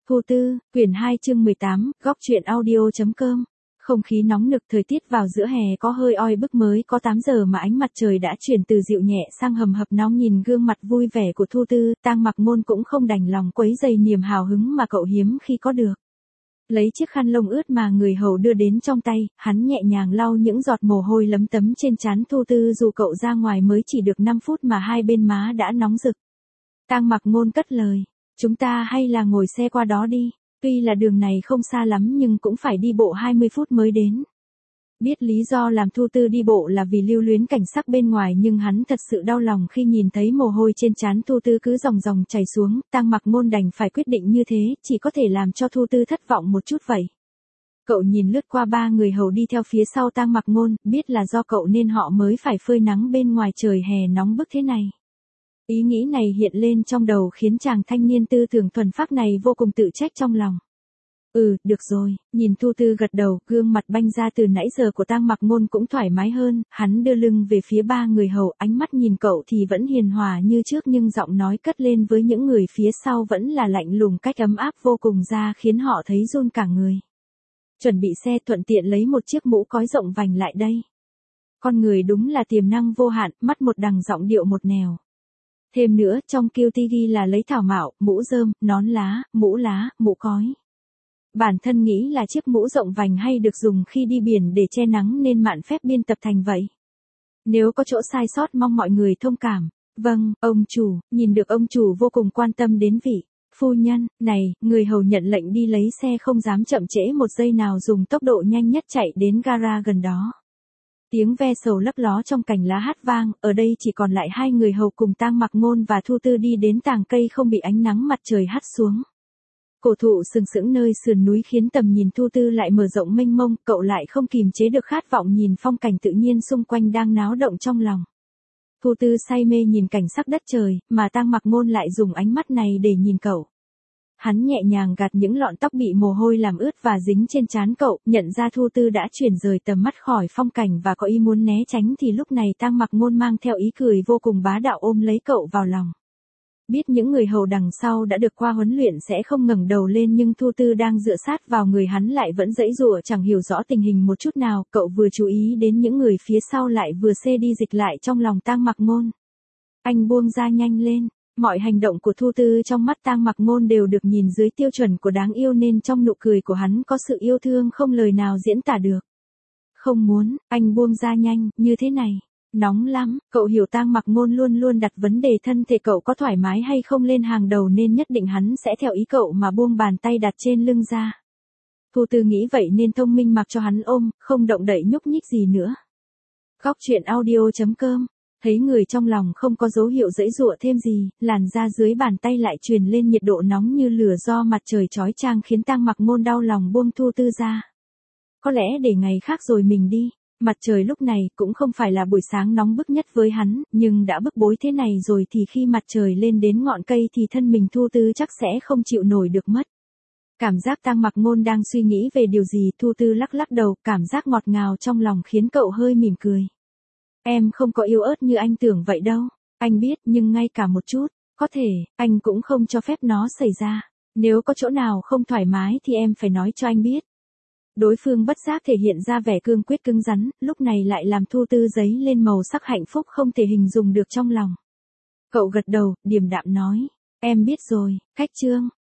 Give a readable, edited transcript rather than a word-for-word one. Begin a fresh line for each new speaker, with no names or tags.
Thu Tư, quyển 2 chương 18, góc truyện audio.com. Không khí nóng nực, thời tiết vào giữa hè có hơi oi bức, mới có 8 giờ mà ánh mặt trời đã chuyển từ dịu nhẹ sang hầm hập nóng. Nhìn gương mặt vui vẻ của Thu Tư, Tang Mặc Ngôn cũng không đành lòng quấy rầy niềm hào hứng mà cậu hiếm khi có được. Lấy chiếc khăn lông ướt mà người hầu đưa đến trong tay, hắn nhẹ nhàng lau những giọt mồ hôi lấm tấm trên trán Thu Tư. Dù cậu ra ngoài mới chỉ được 5 phút mà hai bên má đã nóng rực. Tang Mặc Ngôn cất lời, chúng ta hay là ngồi xe qua đó đi, tuy là đường này không xa lắm nhưng cũng phải đi bộ 20 phút mới đến. Biết lý do làm Thu Tư đi bộ là vì lưu luyến cảnh sắc bên ngoài, nhưng hắn thật sự đau lòng khi nhìn thấy mồ hôi trên trán Thu Tư cứ dòng dòng chảy xuống. Tang Mặc Ngôn đành phải quyết định như thế, chỉ có thể làm cho Thu Tư thất vọng một chút vậy. Cậu nhìn lướt qua ba người hầu đi theo phía sau Tang Mặc Ngôn, biết là do cậu nên họ mới phải phơi nắng bên ngoài trời hè nóng bức thế này. Ý nghĩ này hiện lên trong đầu khiến chàng thanh niên tư tưởng thuần phác này vô cùng tự trách trong lòng. Được rồi, nhìn Thu Tư gật đầu, gương mặt banh ra từ nãy giờ của Tang Mặc Ngôn cũng thoải mái hơn. Hắn đưa lưng về phía ba người hầu, ánh mắt nhìn cậu thì vẫn hiền hòa như trước, nhưng giọng nói cất lên với những người phía sau vẫn là lạnh lùng cách ấm áp vô cùng ra, khiến họ thấy run cả người. Chuẩn bị xe, thuận tiện lấy một chiếc mũ cói rộng vành lại đây. Con người đúng là tiềm năng vô hạn, mắt một đằng giọng điệu một nẻo. Thêm nữa, trong kiêu ti ghi là lấy thảo mạo, mũ rơm, nón lá, mũ cói. Bản thân nghĩ là chiếc mũ rộng vành hay được dùng khi đi biển để che nắng nên mạn phép biên tập thành vậy. Nếu có chỗ sai sót mong mọi người thông cảm. Vâng, ông chủ. Nhìn được ông chủ vô cùng quan tâm đến vị phu nhân này, người hầu nhận lệnh đi lấy xe, không dám chậm trễ một giây nào, dùng tốc độ nhanh nhất chạy đến gara gần đó. Tiếng ve sầu lấp ló trong cành lá hát vang, ở đây chỉ còn lại hai người hầu cùng Tang Mặc Ngôn và Thu Tư đi đến tàng cây không bị ánh nắng mặt trời hắt xuống. Cổ thụ sừng sững nơi sườn núi khiến tầm nhìn Thu Tư lại mở rộng mênh mông, cậu lại không kìm chế được khát vọng nhìn phong cảnh tự nhiên xung quanh đang náo động trong lòng. Thu Tư say mê nhìn cảnh sắc đất trời, mà Tang Mặc Ngôn lại dùng ánh mắt này để nhìn cậu. Hắn nhẹ nhàng gạt những lọn tóc bị mồ hôi làm ướt và dính trên trán cậu, nhận ra Thu Tư đã chuyển rời tầm mắt khỏi phong cảnh và có ý muốn né tránh, thì lúc này Tang Mặc Ngôn mang theo ý cười vô cùng bá đạo ôm lấy cậu vào lòng. Biết những người hầu đằng sau đã được qua huấn luyện sẽ không ngẩng đầu lên, nhưng Thu Tư đang dựa sát vào người hắn lại vẫn giãy giụa, chẳng hiểu rõ tình hình một chút nào. Cậu vừa chú ý đến những người phía sau lại vừa xê đi dịch lại trong lòng Tang Mặc Ngôn. Anh buông ra nhanh lên. Mọi hành động của Thu Tư trong mắt Tang Mặc Ngôn đều được nhìn dưới tiêu chuẩn của đáng yêu, nên trong nụ cười của hắn có sự yêu thương không lời nào diễn tả được. Không muốn, anh buông ra nhanh, như thế này. Nóng lắm, cậu hiểu Tang Mặc Ngôn luôn luôn đặt vấn đề thân thể cậu có thoải mái hay không lên hàng đầu, nên nhất định hắn sẽ theo ý cậu mà buông bàn tay đặt trên lưng ra. Thu Tư nghĩ vậy nên thông minh mặc cho hắn ôm, không động đậy nhúc nhích gì nữa. Góc truyện audio.com. Thấy người trong lòng không có dấu hiệu giãy giụa thêm gì, làn da dưới bàn tay lại truyền lên nhiệt độ nóng như lửa do mặt trời chói chang, khiến Tang Mặc Ngôn đau lòng buông Thu Tư ra. Có lẽ để ngày khác rồi mình đi. Mặt trời lúc này cũng không phải là buổi sáng nóng bức nhất với hắn, nhưng đã bức bối thế này rồi thì khi mặt trời lên đến ngọn cây thì thân mình Thu Tư chắc sẽ không chịu nổi được mất. Cảm giác Tang Mặc Ngôn đang suy nghĩ về điều gì, Thu Tư lắc lắc đầu, cảm giác ngọt ngào trong lòng khiến cậu hơi mỉm cười. Em không có yếu ớt như anh tưởng vậy đâu. Anh biết, nhưng ngay cả một chút, có thể, anh cũng không cho phép nó xảy ra. Nếu có chỗ nào không thoải mái thì em phải nói cho anh biết. Đối phương bất giác thể hiện ra vẻ cương quyết cứng rắn, lúc này lại làm Thu Tư dấy lên màu sắc hạnh phúc không thể hình dung được trong lòng. Cậu gật đầu, điềm đạm nói, em biết rồi. Khách trương,